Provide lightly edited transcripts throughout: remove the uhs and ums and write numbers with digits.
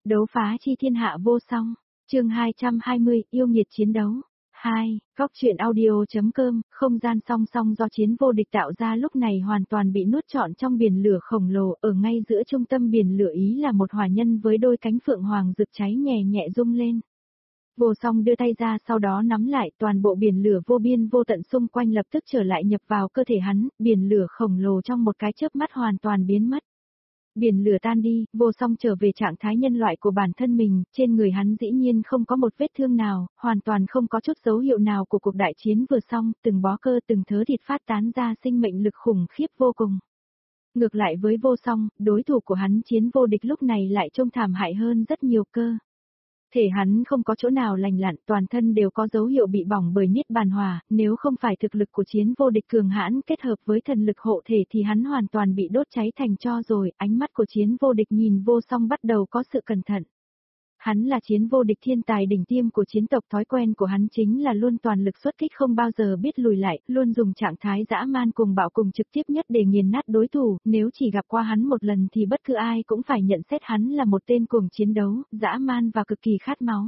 Đấu phá chi thiên hạ vô song. Chương 220, yêu nghiệt chiến đấu. 2. Góc truyện audio.com, không gian song song do chiến vô địch tạo ra lúc này hoàn toàn bị nuốt trọn trong biển lửa khổng lồ, ở ngay giữa trung tâm biển lửa ý là một hỏa nhân với đôi cánh phượng hoàng rực cháy nhẹ nhẹ rung lên. Vô song đưa tay ra sau đó nắm lại toàn bộ biển lửa vô biên vô tận xung quanh lập tức trở lại nhập vào cơ thể hắn, biển lửa khổng lồ trong một cái chớp mắt hoàn toàn biến mất. Biển lửa tan đi, vô song trở về trạng thái nhân loại của bản thân mình, trên người hắn dĩ nhiên không có một vết thương nào, hoàn toàn không có chút dấu hiệu nào của cuộc đại chiến vừa xong, từng bó cơ từng thớ thịt phát tán ra sinh mệnh lực khủng khiếp vô cùng. Ngược lại với vô song, đối thủ của hắn chiến vô địch lúc này lại trông thảm hại hơn rất nhiều cơ. Thể hắn không có chỗ nào lành lặn, toàn thân đều có dấu hiệu bị bỏng bởi niết bàn hỏa, nếu không phải thực lực của chiến vô địch cường hãn kết hợp với thần lực hộ thể thì hắn hoàn toàn bị đốt cháy thành tro rồi, ánh mắt của chiến vô địch nhìn vô song bắt đầu có sự cẩn thận. Hắn là chiến vô địch thiên tài đỉnh tiêm của chiến tộc, thói quen của hắn chính là luôn toàn lực xuất kích không bao giờ biết lùi lại, luôn dùng trạng thái dã man cùng bạo cùng trực tiếp nhất để nghiền nát đối thủ, nếu chỉ gặp qua hắn một lần thì bất cứ ai cũng phải nhận xét hắn là một tên cuồng chiến đấu, dã man và cực kỳ khát máu.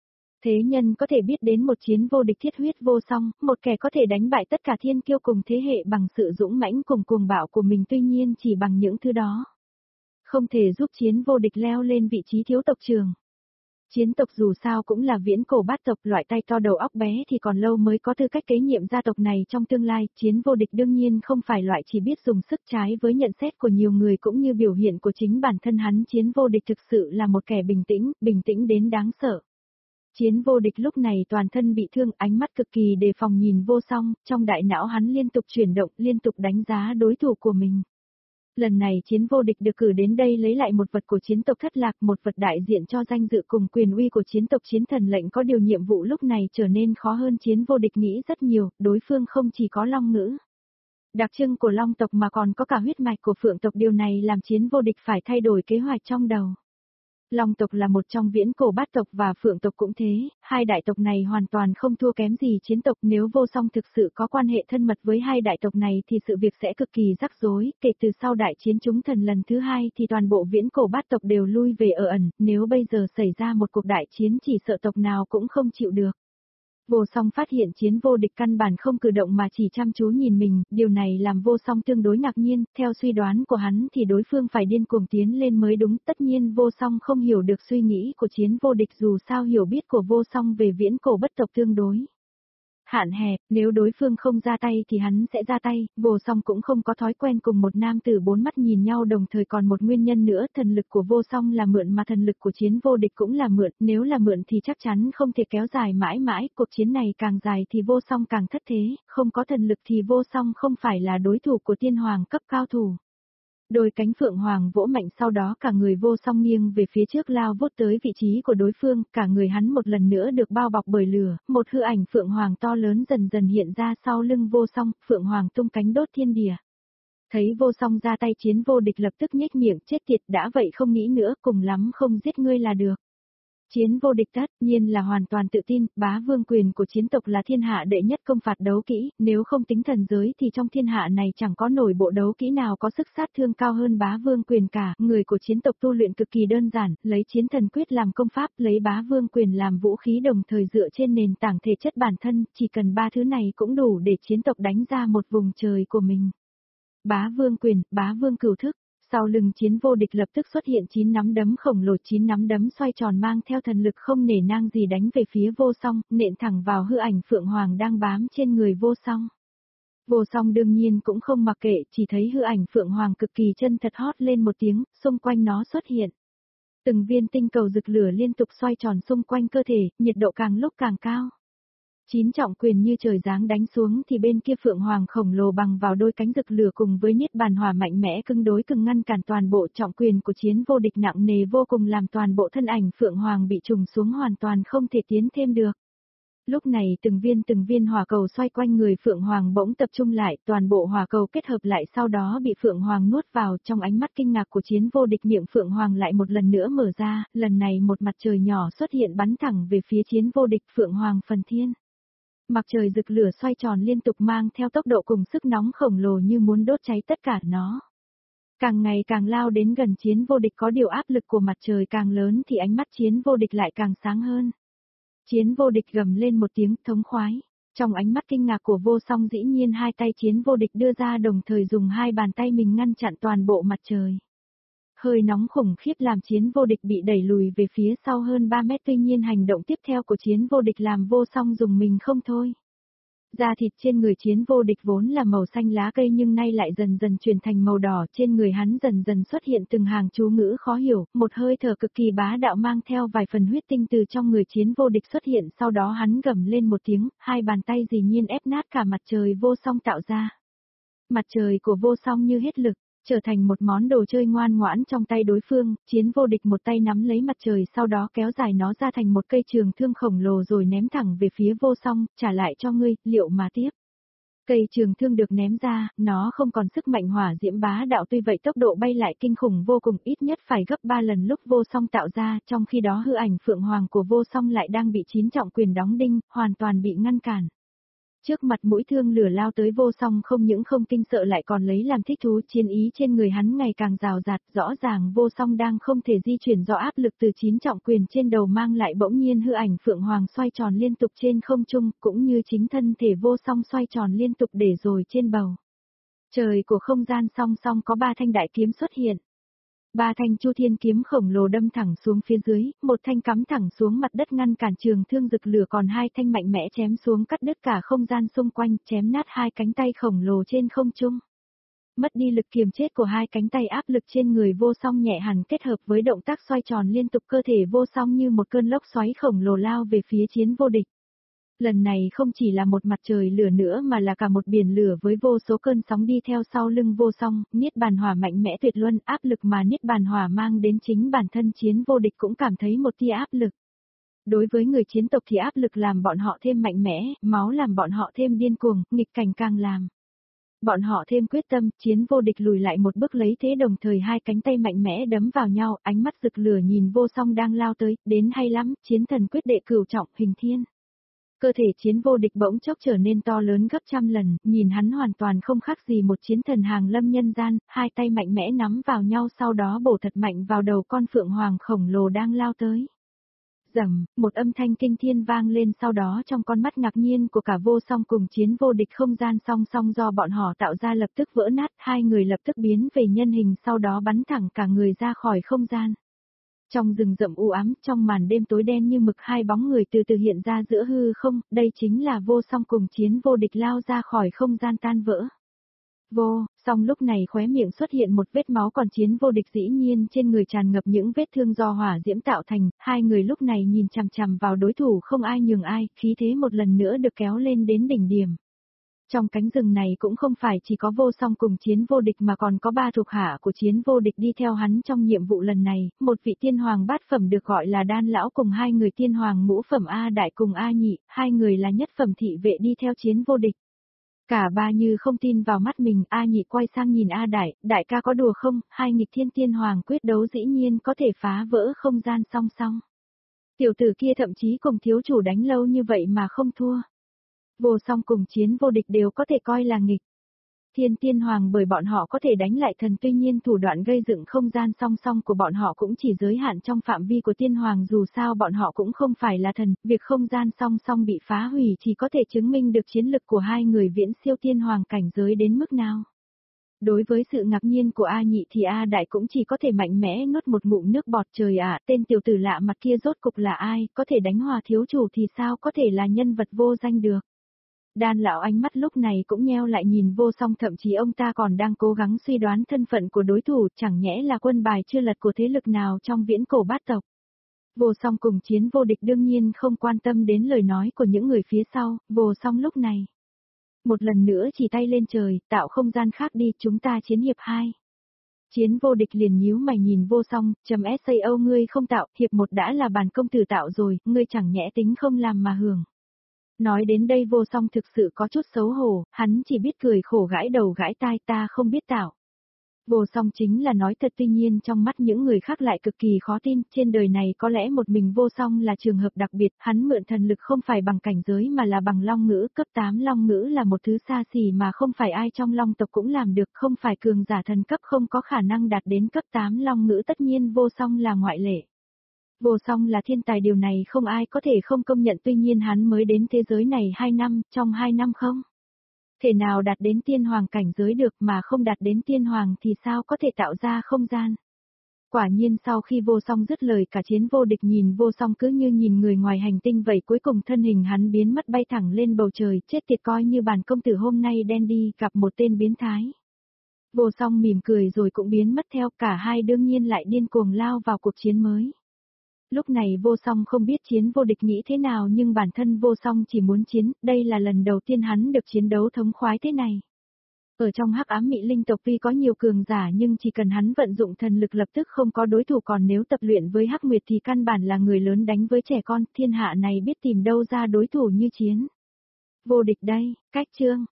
Thế nhân có thể biết đến một chiến vô địch thiết huyết vô song, một kẻ có thể đánh bại tất cả thiên kiêu cùng thế hệ bằng sự dũng mãnh cùng cuồng bạo của mình, tuy nhiên chỉ bằng những thứ đó không thể giúp chiến vô địch leo lên vị trí thiếu tộc trưởng. Chiến tộc dù sao cũng là viễn cổ bát tộc, loại tay to đầu óc bé thì còn lâu mới có tư cách kế nhiệm gia tộc này trong tương lai, chiến vô địch đương nhiên không phải loại chỉ biết dùng sức, trái với nhận xét của nhiều người cũng như biểu hiện của chính bản thân hắn, chiến vô địch thực sự là một kẻ bình tĩnh đến đáng sợ. Chiến vô địch lúc này toàn thân bị thương, ánh mắt cực kỳ đề phòng nhìn vô song, trong đại não hắn liên tục chuyển động, liên tục đánh giá đối thủ của mình. Lần này chiến vô địch được cử đến đây lấy lại một vật của chiến tộc Thất Lạc, một vật đại diện cho danh dự cùng quyền uy của chiến tộc Chiến Thần lệnh, có điều nhiệm vụ lúc này trở nên khó hơn chiến vô địch nghĩ rất nhiều, đối phương không chỉ có long ngữ đặc trưng của long tộc mà còn có cả huyết mạch của phượng tộc, điều này làm chiến vô địch phải thay đổi kế hoạch trong đầu. Long tộc là một trong viễn cổ bát tộc và phượng tộc cũng thế, hai đại tộc này hoàn toàn không thua kém gì chiến tộc, nếu vô song thực sự có quan hệ thân mật với hai đại tộc này thì sự việc sẽ cực kỳ rắc rối, kể từ sau đại chiến chúng thần lần thứ hai thì toàn bộ viễn cổ bát tộc đều lui về ở ẩn, nếu bây giờ xảy ra một cuộc đại chiến chỉ sợ tộc nào cũng không chịu được. Vô song phát hiện chiến vô địch căn bản không cử động mà chỉ chăm chú nhìn mình, điều này làm vô song tương đối ngạc nhiên, theo suy đoán của hắn thì đối phương phải điên cuồng tiến lên mới đúng, tất nhiên vô song không hiểu được suy nghĩ của chiến vô địch, dù sao hiểu biết của vô song về viễn cổ bất tộc tương đối hạn hẹp, nếu đối phương không ra tay thì hắn sẽ ra tay, vô song cũng không có thói quen cùng một nam tử bốn mắt nhìn nhau, đồng thời còn một nguyên nhân nữa, thần lực của vô song là mượn mà thần lực của chiến vô địch cũng là mượn, nếu là mượn thì chắc chắn không thể kéo dài mãi mãi, cuộc chiến này càng dài thì vô song càng thất thế, không có thần lực thì vô song không phải là đối thủ của tiên hoàng cấp cao thủ. Đôi cánh phượng hoàng vỗ mạnh, sau đó cả người vô song nghiêng về phía trước lao vút tới vị trí của đối phương, cả người hắn một lần nữa được bao bọc bởi lửa, một hư ảnh phượng hoàng to lớn dần dần hiện ra sau lưng vô song, phượng hoàng tung cánh đốt thiên địa. Thấy vô song ra tay, chiến vô địch lập tức nhếch miệng, chết tiệt, đã vậy không nghĩ nữa, cùng lắm không giết ngươi là được. Chiến vô địch tất nhiên là hoàn toàn tự tin, bá vương quyền của chiến tộc là thiên hạ đệ nhất công phạt đấu kỹ, nếu không tính thần giới thì trong thiên hạ này chẳng có nổi bộ đấu kỹ nào có sức sát thương cao hơn bá vương quyền cả, người của chiến tộc tu luyện cực kỳ đơn giản, lấy chiến thần quyết làm công pháp, lấy bá vương quyền làm vũ khí, đồng thời dựa trên nền tảng thể chất bản thân, chỉ cần ba thứ này cũng đủ để chiến tộc đánh ra một vùng trời của mình. Bá vương quyền, bá vương cửu thức. Sau lưng chiến vô địch lập tức xuất hiện 9 nắm đấm khổng lồ, 9 nắm đấm xoay tròn mang theo thần lực không nể nang gì đánh về phía vô song, nện thẳng vào hư ảnh phượng hoàng đang bám trên người vô song. Vô song đương nhiên cũng không mặc kệ, chỉ thấy hư ảnh phượng hoàng cực kỳ chân thật hót lên một tiếng, xung quanh nó xuất hiện từng viên tinh cầu rực lửa liên tục xoay tròn xung quanh cơ thể, nhiệt độ càng lúc càng cao. 9 trọng quyền như trời giáng đánh xuống thì bên kia phượng hoàng khổng lồ bằng vào đôi cánh rực lửa cùng với niết bàn hỏa mạnh mẽ cứng đối cứng ngăn cản toàn bộ trọng quyền của chiến vô địch nặng nề vô cùng, làm toàn bộ thân ảnh phượng hoàng bị trùng xuống hoàn toàn không thể tiến thêm được. Lúc này từng viên hỏa cầu xoay quanh người phượng hoàng bỗng tập trung lại, toàn bộ hỏa cầu kết hợp lại sau đó bị phượng hoàng nuốt vào, trong ánh mắt kinh ngạc của chiến vô địch miệng phượng hoàng lại một lần nữa mở ra, lần này một mặt trời nhỏ xuất hiện bắn thẳng về phía chiến vô địch, phượng hoàng phần thiên. Mặt trời rực lửa xoay tròn liên tục mang theo tốc độ cùng sức nóng khổng lồ như muốn đốt cháy tất cả nó. Càng ngày càng lao đến gần Chiến Vô Địch, có điều áp lực của mặt trời càng lớn thì ánh mắt Chiến Vô Địch lại càng sáng hơn. Chiến Vô Địch gầm lên một tiếng thống khoái. Trong ánh mắt kinh ngạc của Vô Song dĩ nhiên hai tay Chiến Vô Địch đưa ra đồng thời dùng hai bàn tay mình ngăn chặn toàn bộ mặt trời. Hơi nóng khủng khiếp làm Chiến Vô Địch bị đẩy lùi về phía sau hơn 3 mét, tuy nhiên hành động tiếp theo của Chiến Vô Địch làm Vô Song dùng mình không thôi. Da thịt trên người Chiến Vô Địch vốn là màu xanh lá cây nhưng nay lại dần dần chuyển thành màu đỏ, trên người hắn dần dần xuất hiện từng hàng chú ngữ khó hiểu, một hơi thở cực kỳ bá đạo mang theo vài phần huyết tinh từ trong người Chiến Vô Địch xuất hiện, sau đó hắn gầm lên một tiếng, hai bàn tay dĩ nhiên ép nát cả mặt trời Vô Song tạo ra. Mặt trời của Vô Song như hết lực, trở thành một món đồ chơi ngoan ngoãn trong tay đối phương, Chiến Vô Địch một tay nắm lấy mặt trời sau đó kéo dài nó ra thành một cây trường thương khổng lồ rồi ném thẳng về phía Vô Song, trả lại cho ngươi, liệu mà tiếp. Cây trường thương được ném ra, nó không còn sức mạnh hỏa diễm bá đạo, tuy vậy tốc độ bay lại kinh khủng vô cùng, ít nhất phải gấp 3 lần lúc Vô Song tạo ra, trong khi đó hư ảnh Phượng Hoàng của Vô Song lại đang bị 9 trọng quyền đóng đinh, hoàn toàn bị ngăn cản. Trước mặt mũi thương lửa lao tới Vô Song không những không kinh sợ lại còn lấy làm thích thú, chiến ý trên người hắn ngày càng rào rạt, rõ ràng Vô Song đang không thể di chuyển do áp lực từ 9 trọng quyền trên đầu mang lại, bỗng nhiên hư ảnh Phượng Hoàng xoay tròn liên tục trên không trung, cũng như chính thân thể Vô Song xoay tròn liên tục để rồi trên bầu trời của không gian song song có 3 thanh đại kiếm xuất hiện. 3 thanh Chu Thiên kiếm khổng lồ đâm thẳng xuống phía dưới, một thanh cắm thẳng xuống mặt đất ngăn cản trường thương rực lửa, còn 2 thanh mạnh mẽ chém xuống cắt đứt cả không gian xung quanh, chém nát 2 cánh tay khổng lồ trên không trung. Mất đi lực kiềm chết của 2 cánh tay, áp lực trên người Vô Song nhẹ hẳn kết hợp với động tác xoay tròn liên tục, cơ thể Vô Song như một cơn lốc xoáy khổng lồ lao về phía Chiến Vô Địch. Lần này không chỉ là một mặt trời lửa nữa mà là cả một biển lửa với vô số cơn sóng đi theo sau lưng Vô Song, Niết Bàn Hỏa mạnh mẽ tuyệt luân, áp lực mà Niết Bàn Hỏa mang đến chính bản thân Chiến Vô Địch cũng cảm thấy một tia áp lực. Đối với người chiến tộc thì áp lực làm bọn họ thêm mạnh mẽ, máu làm bọn họ thêm điên cuồng, nghịch cảnh càng làm bọn họ thêm quyết tâm. Chiến Vô Địch lùi lại một bước lấy thế, đồng thời 2 cánh tay mạnh mẽ đấm vào nhau, ánh mắt rực lửa nhìn Vô Song đang lao tới, đến hay lắm, chiến thần quyết đệ cửu trọng hình thiên. Cơ thể Chiến Vô Địch bỗng chốc trở nên to lớn gấp trăm lần, nhìn hắn hoàn toàn không khác gì một chiến thần hàng lâm nhân gian, 2 tay mạnh mẽ nắm vào nhau sau đó bổ thật mạnh vào đầu con Phượng Hoàng khổng lồ đang lao tới. Rầm, một âm thanh kinh thiên vang lên, sau đó trong con mắt ngạc nhiên của cả Vô Song cùng Chiến Vô Địch, không gian song song do bọn họ tạo ra lập tức vỡ nát, 2 người lập tức biến về nhân hình sau đó bắn thẳng cả người ra khỏi không gian. Trong rừng rậm u ám, trong màn đêm tối đen như mực, 2 bóng người từ từ hiện ra giữa hư không, đây chính là Vô Song cùng Chiến Vô Địch lao ra khỏi không gian tan vỡ. Vô Song lúc này khóe miệng xuất hiện một vết máu, còn Chiến Vô Địch dĩ nhiên trên người tràn ngập những vết thương do hỏa diễm tạo thành, 2 người lúc này nhìn chằm chằm vào đối thủ không ai nhường ai, khí thế một lần nữa được kéo lên đến đỉnh điểm. Trong cánh rừng này cũng không phải chỉ có Vô Song cùng Chiến Vô Địch mà còn có 3 thuộc hạ của Chiến Vô Địch đi theo hắn trong nhiệm vụ lần này, một vị tiên hoàng bát phẩm được gọi là Đan Lão cùng 2 người tiên hoàng ngũ phẩm A Đại cùng A Nhị, 2 người là nhất phẩm thị vệ đi theo Chiến Vô Địch. Cả ba như không tin vào mắt mình, A Nhị quay sang nhìn A Đại, đại ca có đùa không, 2 nghịch thiên tiên hoàng quyết đấu dĩ nhiên có thể phá vỡ không gian song song. Tiểu tử kia thậm chí cùng thiếu chủ đánh lâu như vậy mà không thua. Vô Song cùng Chiến Vô Địch đều có thể coi là nghịch thiên tiên hoàng bởi bọn họ có thể đánh lại thần, tuy nhiên thủ đoạn gây dựng không gian song song của bọn họ cũng chỉ giới hạn trong phạm vi của tiên hoàng, dù sao bọn họ cũng không phải là thần, việc không gian song song bị phá hủy chỉ có thể chứng minh được chiến lực của 2 người viễn siêu tiên hoàng cảnh giới đến mức nào. Đối với sự ngạc nhiên của A Nhị thì A Đại cũng chỉ có thể mạnh mẽ nuốt một ngụm nước bọt, trời ạ, tên tiểu tử lạ mặt kia rốt cục là ai, có thể đánh hòa thiếu chủ thì sao có thể là nhân vật vô danh được. Đan Lão ánh mắt lúc này cũng nheo lại nhìn Vô Song, thậm chí ông ta còn đang cố gắng suy đoán thân phận của đối thủ, chẳng nhẽ là quân bài chưa lật của thế lực nào trong viễn cổ bát tộc. Vô Song cùng Chiến Vô Địch đương nhiên không quan tâm đến lời nói của những người phía sau, Vô Song lúc này một lần nữa chỉ tay lên trời, tạo không gian khác đi, chúng ta chiến hiệp 2. Chiến Vô Địch liền nhíu mày nhìn Vô Song, sao ngươi không tạo, hiệp 1 đã là bản công tử tạo rồi, ngươi chẳng nhẽ tính không làm mà hưởng. Nói đến đây Vô Song thực sự có chút xấu hổ, hắn chỉ biết cười khổ gãi đầu gãi tai, ta không biết tạo. Vô song chính là nói thật, tuy nhiên trong mắt những người khác lại cực kỳ khó tin, trên đời này có lẽ một mình vô song là trường hợp đặc biệt, hắn mượn thần lực không phải bằng cảnh giới mà là bằng long ngữ, cấp 8 long ngữ là một thứ xa xỉ mà không phải ai trong long tộc cũng làm được, không phải cường giả thần cấp không có khả năng đạt đến cấp 8 long ngữ, tất nhiên vô song là ngoại lệ. Vô song là thiên tài, điều này không ai có thể không công nhận, tuy nhiên hắn mới đến thế giới này 2 năm, trong 2 năm không thể nào đạt đến tiên hoàng cảnh giới được, mà không đạt đến tiên hoàng thì sao có thể tạo ra không gian. Quả nhiên sau khi vô song dứt lời, cả chiến vô địch nhìn vô song cứ như nhìn người ngoài hành tinh vậy, cuối cùng thân hình hắn biến mất bay thẳng lên bầu trời, chết tiệt, coi như bản công tử hôm nay đen đi, gặp một tên biến thái. Vô song mỉm cười rồi cũng biến mất theo, cả hai đương nhiên lại điên cuồng lao vào cuộc chiến mới. Lúc này vô song không biết chiến vô địch nghĩ thế nào, nhưng bản thân vô song chỉ muốn chiến, đây là lần đầu tiên hắn được chiến đấu thống khoái thế này. Ở trong hắc ám Mị Linh tộc tuy có nhiều cường giả nhưng chỉ cần hắn vận dụng thần lực lập tức không có đối thủ, còn nếu tập luyện với Hắc Nguyệt thì căn bản là người lớn đánh với trẻ con, thiên hạ này biết tìm đâu ra đối thủ như chiến. Vô địch đây, cách chương.